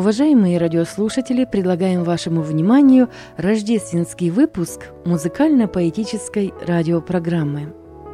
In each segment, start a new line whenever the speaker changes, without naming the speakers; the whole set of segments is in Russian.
Уважаемые радиослушатели, предлагаем вашему вниманию рождественский выпуск музыкально-поэтической радиопрограммы.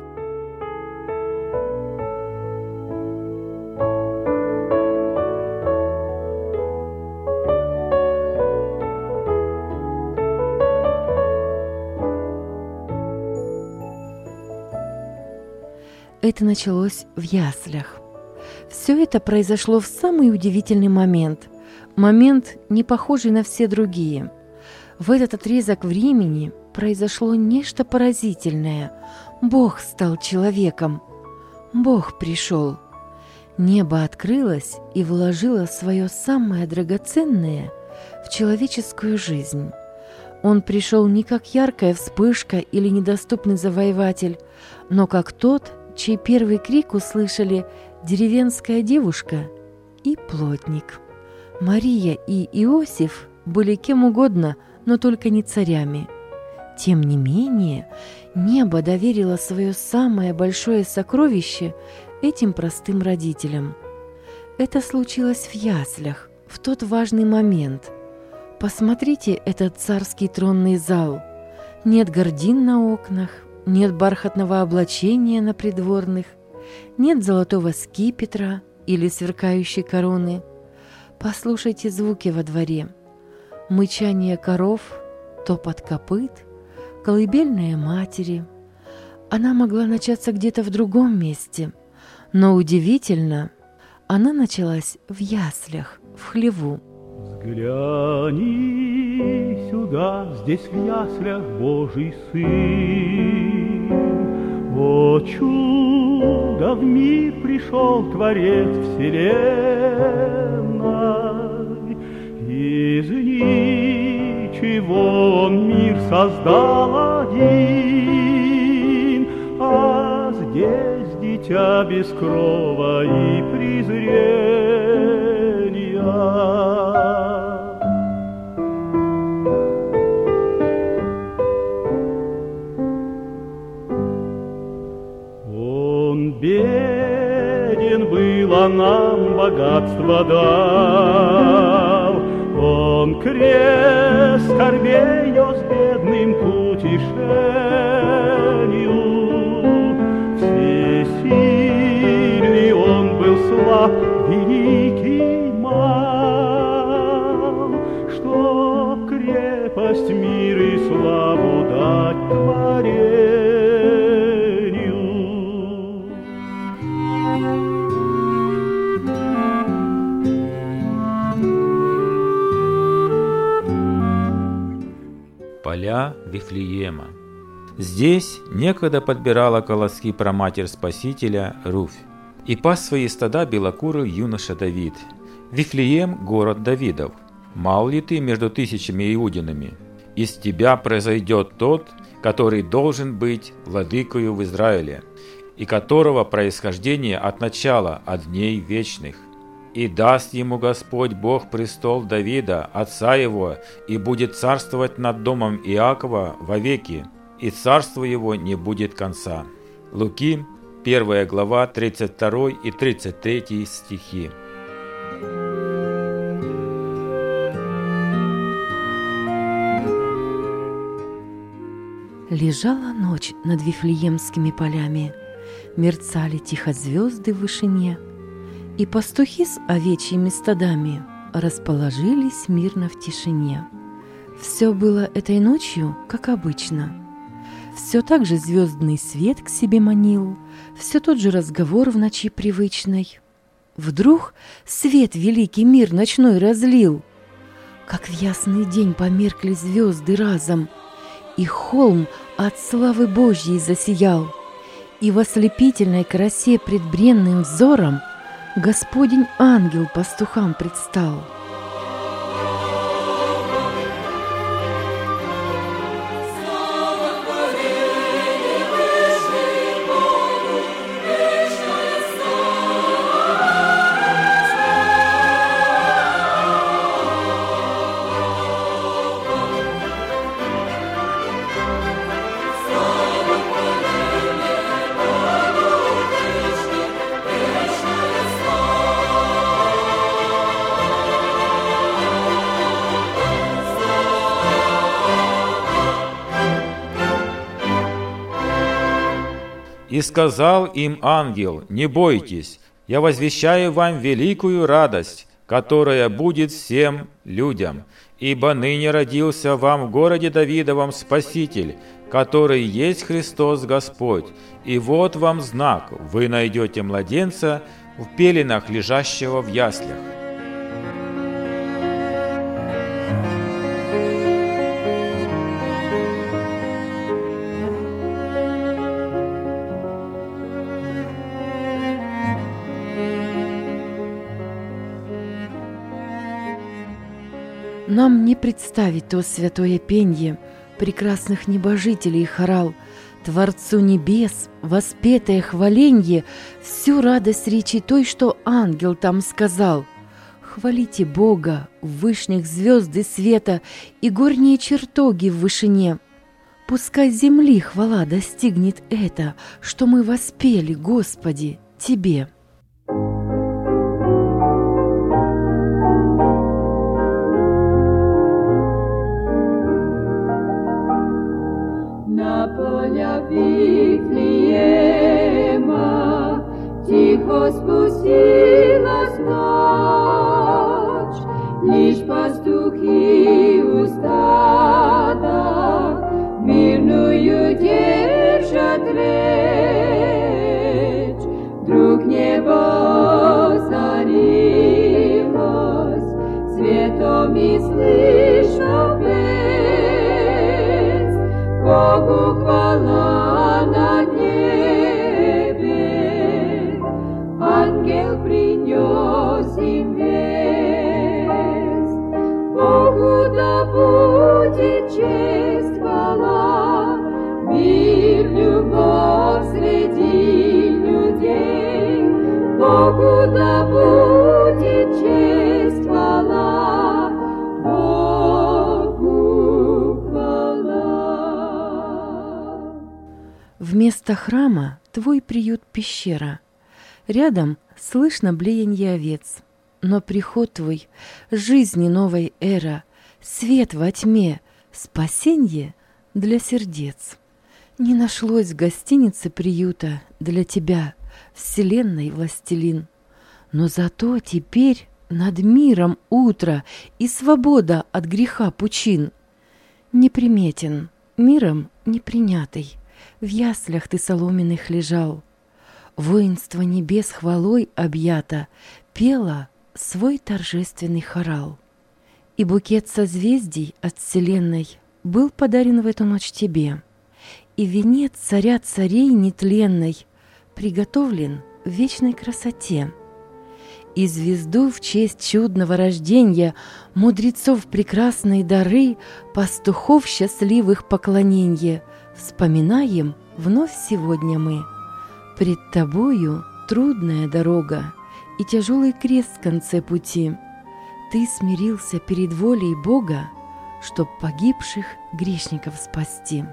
Это началось в яслях. Все это произошло в самый удивительный момент, не похожий на все другие. В этот отрезок времени произошло нечто поразительное. Бог стал человеком. Бог пришел. Небо открылось и вложило свое самое драгоценное в человеческую жизнь. Он пришел не как яркая вспышка или недоступный завоеватель, но как тот, чей первый крик услышали деревенская девушка и плотник. Мария и Иосиф были кем угодно, но только не царями. Тем не менее, небо доверило свое самое большое сокровище этим простым родителям. Это случилось в яслях, в тот важный момент. Посмотрите этот царский тронный зал. Нет гардин на окнах, нет бархатного облачения на придворных, нет золотого скипетра или сверкающей короны. Послушайте звуки во дворе. Мычание коров, топот копыт, колыбельная матери. Она могла начаться где-то в другом месте, но удивительно, она началась в яслях, в хлеву.
Взгляни сюда, здесь в яслях Божий Сын. О, чудо, в мир пришел Творец вселенной. Из ничего он мир создал один, а здесь дитя без крова и презрения. Беден был, а нам богатство дал. Он крест скорбей нес бедным к утешению. Всесильный он был, слаб, великий, мал, чтоб крепость, мир и славу дать Творению.
Поля Вифлеема. Здесь некогда подбирала колоски праматерь Спасителя Руфь, и пас свои стада белокурый юноша Давид. Вифлеем – город Давидов. Мал ли ты между тысячами иудинами? Из тебя произойдет тот, который должен быть владыкою в Израиле, и которого происхождение от начала, от дней вечных. И даст ему Господь Бог престол Давида, отца его, и будет царствовать над домом Иакова вовеки, и царству его не будет конца». Луки, 1 глава, 32 и 33 стихи.
Лежала ночь над Вифлеемскими полями, мерцали тихо звезды в вышине, и пастухи с овечьими стадами расположились мирно в тишине. Все было этой ночью, как обычно. Все так же звездный свет к себе манил, все тот же разговор в ночи привычной. Вдруг свет великий мир ночной разлил, как в ясный день померкли звезды разом, и холм от славы Божьей засиял, и в ослепительной красе пред бренным взором Господень ангел пастухам предстал.
И сказал им ангел: «Не бойтесь, я возвещаю вам великую радость, которая будет всем людям. Ибо ныне родился вам в городе Давидовом Спаситель, который есть Христос Господь. И вот вам знак: вы найдете младенца в пеленах, лежащего в яслях».
Нам не представить то святое пенье прекрасных небожителей хорал, Творцу небес воспетое хваленье, всю радость речи той, что ангел там сказал. Хвалите Бога в вышних звезды света и горние чертоги в вышине. Пускай земли хвала достигнет это, что мы воспели, Господи, Тебе.
Вифлеема тихо спустилась ночь, лишь пастухи у стада мирную держат речь. Вдруг небо озарилось светом и слышал плеск. Богу хвала на небе, ангел принес им весть. Богу да будет честь, хвала, мир, любовь среди людей. Богу да будет честь, хвала, Богу хвала.
Вместо храма твой приют — пещера. Рядом слышно блеянье овец. Но приход твой — жизни новой эра, свет во тьме, спасенье для сердец. Не нашлось в гостинице приюта для тебя, вселенной властелин. Но зато теперь над миром утро и свобода от греха пучин. Неприметен, миром непринятый, в яслях ты соломенных лежал. Воинство небес хвалой объято, пело свой торжественный хорал. И букет созвездий от вселенной был подарен в эту ночь тебе. И венец царя царей нетленной приготовлен в вечной красоте. И звезду в честь чудного рождения, мудрецов прекрасные дары, пастухов счастливых поклоненье вспоминаем вновь сегодня мы. Пред тобою трудная дорога и тяжелый крест в конце пути. Ты смирился перед волей Бога, чтоб погибших грешников спасти.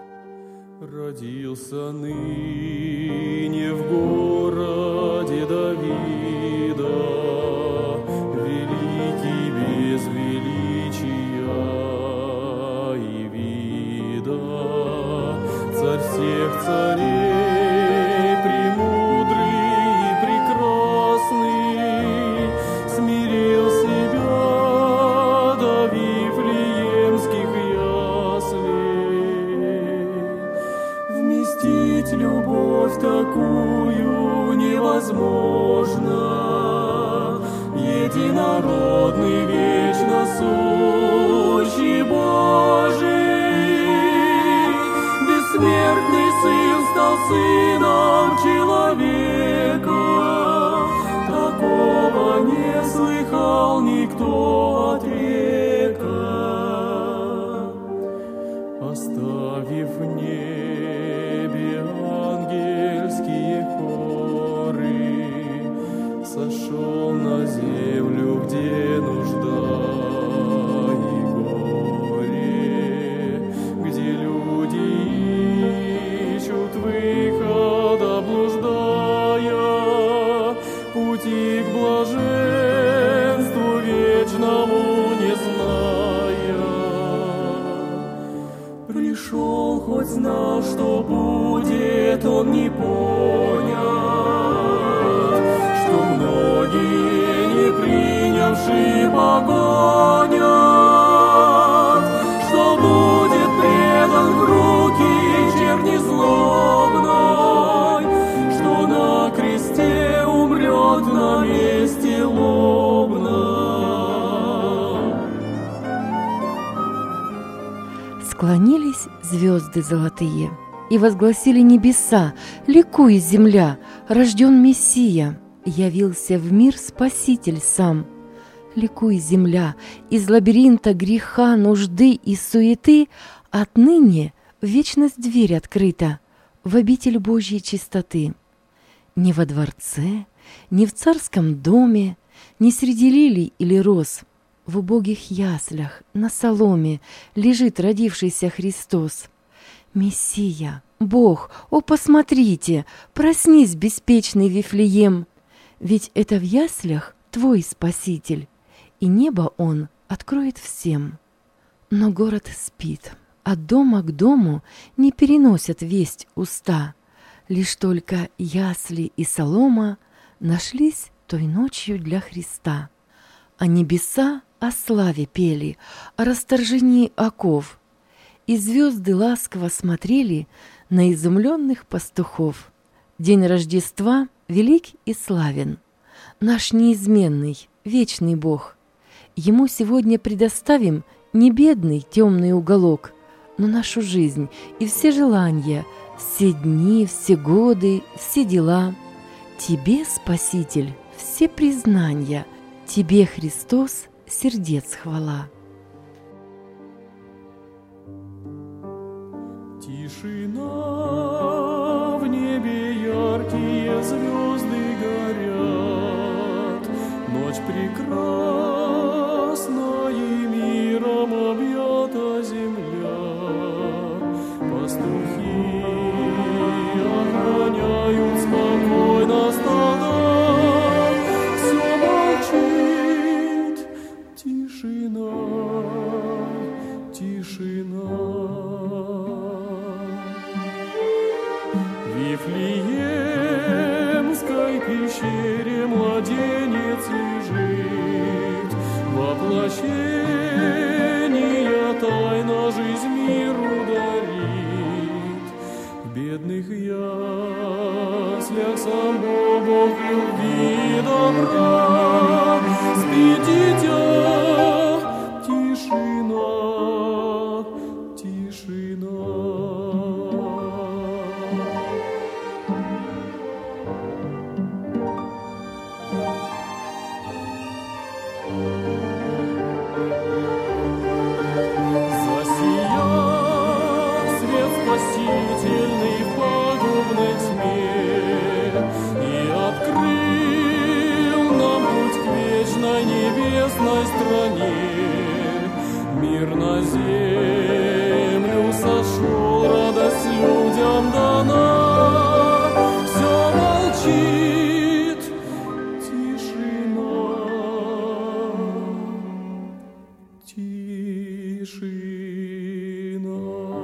Родился ныне в городе Давида великий без величия и вида, царь всех царей, премудрый и прекрасный, смирил себя до вифлеемских яслей. Вместить любовь такую невозможно, единородный, вечно сущий Божий, бессмертный Сын стал Сыном человека, такого не слыхал никто от века. Оставив в небе ангельские хоры, сошел на землю, где нужда и горе, где люди ищут выхода, блуждая, пути к блаженству вечному не зная. Пришел
пришел, хоть знал, что будет он не понят, что многие, не принявшие, погонят, что будет предан в руки черни злобной, что на кресте умрет на месте лобном.
Склонились звезды золотые и возгласили небеса: ликуй, земля, рожден Мессия, явился в мир Спаситель сам. Ликуй, земля, из лабиринта греха, нужды и суеты отныне в вечность дверь открыта, в обитель Божьей чистоты. Не во дворце, не в царском доме, не среди лилий или роз, в убогих яслях на соломе лежит родившийся Христос. Мессия, Бог, о, посмотрите, проснись, беспечный Вифлеем, ведь это в яслях твой Спаситель, и небо он откроет всем. Но город спит, от дома к дому не переносят весть уста, лишь только ясли и солома нашлись той ночью для Христа. А небеса о славе пели, о расторжении оков, и звезды ласково смотрели на изумленных пастухов. День Рождества велик и славен, наш неизменный, вечный Бог. Ему сегодня предоставим не бедный темный уголок, но нашу жизнь и все желания, все дни, все годы, все дела. Тебе, Спаситель, все признания, тебе, Христос, сердец хвала.
Тишина, в небе яркие звезды горят, ночь прекрасна и миром объята земля. Пастухи охраняют спокойно стада, все молчит, тишина, тишина. В Вифлеемской пещере младенец лежит, воплощение тайна жизнь миру дарит. В бедных яслях сам Бог любви и добра спит дитя, тишина, тишина. Спасительный в пагубной тьме и открыл нам путь к вечной небесной стране. Мир на землю сошел, радость людям дана, все молчит, тишина, тишина.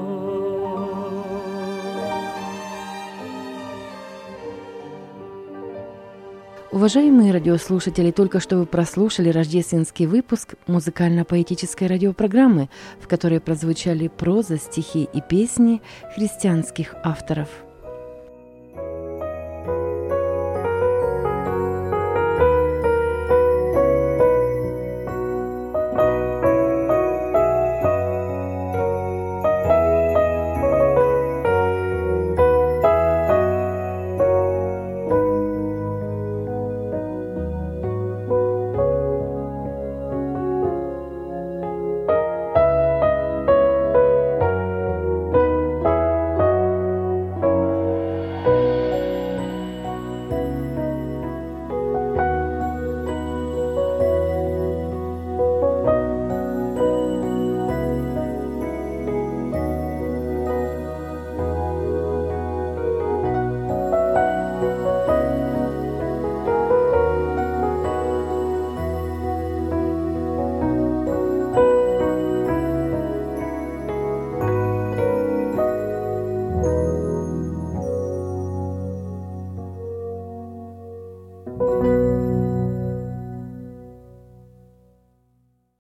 Уважаемые радиослушатели, только что вы прослушали рождественский выпуск музыкально-поэтической радиопрограммы, в которой прозвучали проза, стихи и песни христианских авторов.